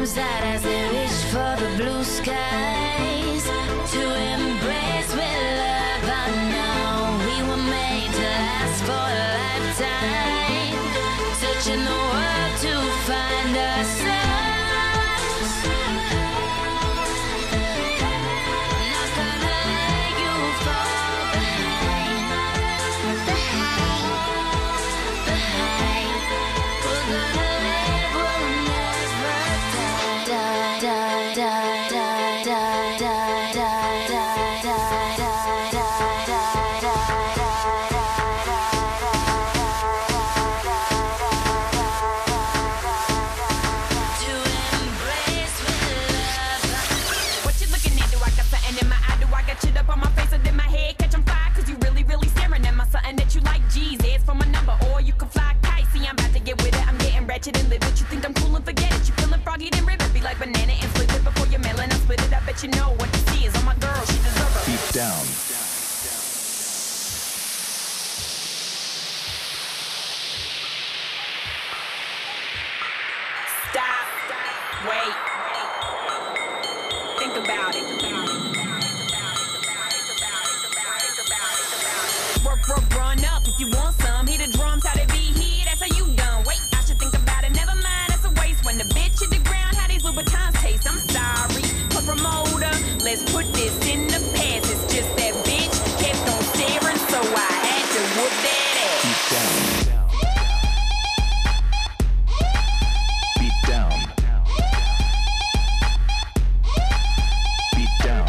arms out as they reach for the blue skies. To embrace with love, I know we were made to last for a lifetime. Searching the world to find ourselves. Not gonna let you fall behind. We're gonna live, we'll never die. Die, die, die, die, die, die, die, die, die, die, die, to embrace with love. What you looking at? Do I got something in my eye? Do I got shit up on my face or did my head catch on fire? Cause you really, really staring at my something that you like. G's, it's for my number, or you can fly kite. See, I'm about to get with it. I'm getting ratchet and live it. You think I'm cool and forget it. You feeling froggy then ribbit. Be like banana and split it before you're mailing. I split it. I bet you know what this is. On my girl, she deserve it. Deep down. Stop. Wait. Think about it. Work, run up if you want some. Hear the drums, how they be here. That's how you done. Wait, I should think about it. Never mind, that's a waste. When the bitch hit the ground, how these Louboutins taste. I'm sorry, but promoter, let's put this in the past. It's just that bitch kept on staring, so I had to whoop that ass. Beat down. Beat down.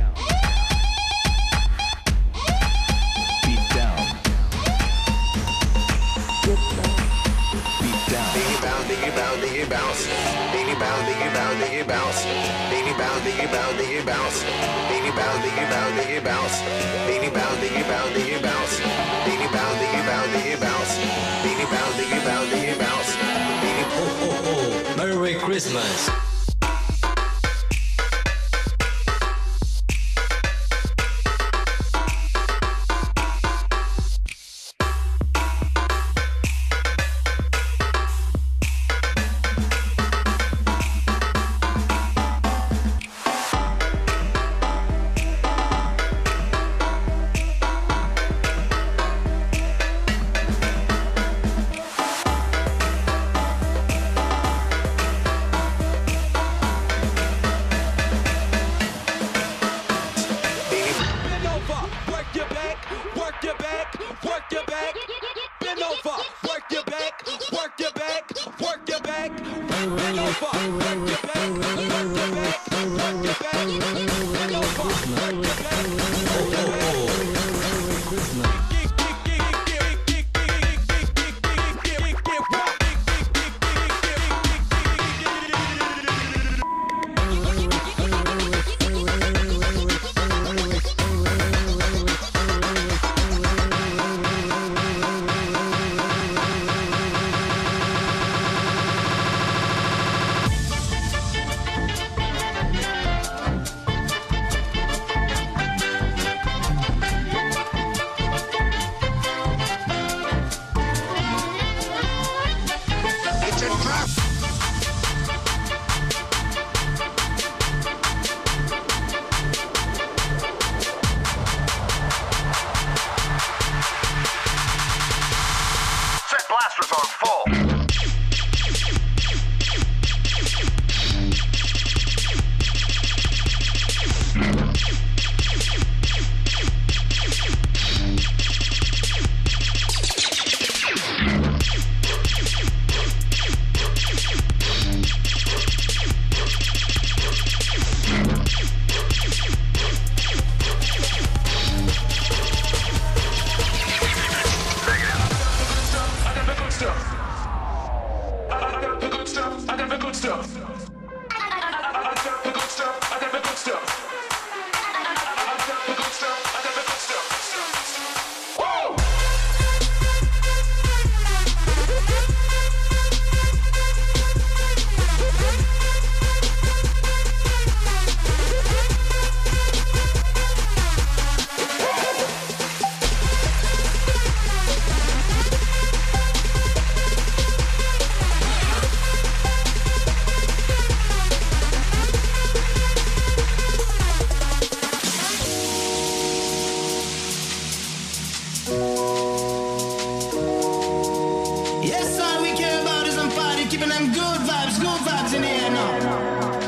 Beat down. Beat down. Diggy bounce, diggy bounce, diggy bounce. Diggy bounce, diggy bounce, diggy bounce. Diggy bounce, diggy bounce, diggy bounce. Diggy bounce, diggy bounce, diggy bounce. Diggy bounce, diggy bounce, diggy bounce. Diggy bounce, diggy bounce, diggy bounce. Diggy bounce, diggy bounce, diggy bounce. Diggy Oh, Merry Christmas. Bend over, work your back, work your back, work your back. Bend over, work your back, work your back, work your back. Bend over, work your back, work your back, work your back. Bend over, work your back, work your back. It's a trap. Set blasters on full. all we care about is I'm party, keeping them good vibes in the air now.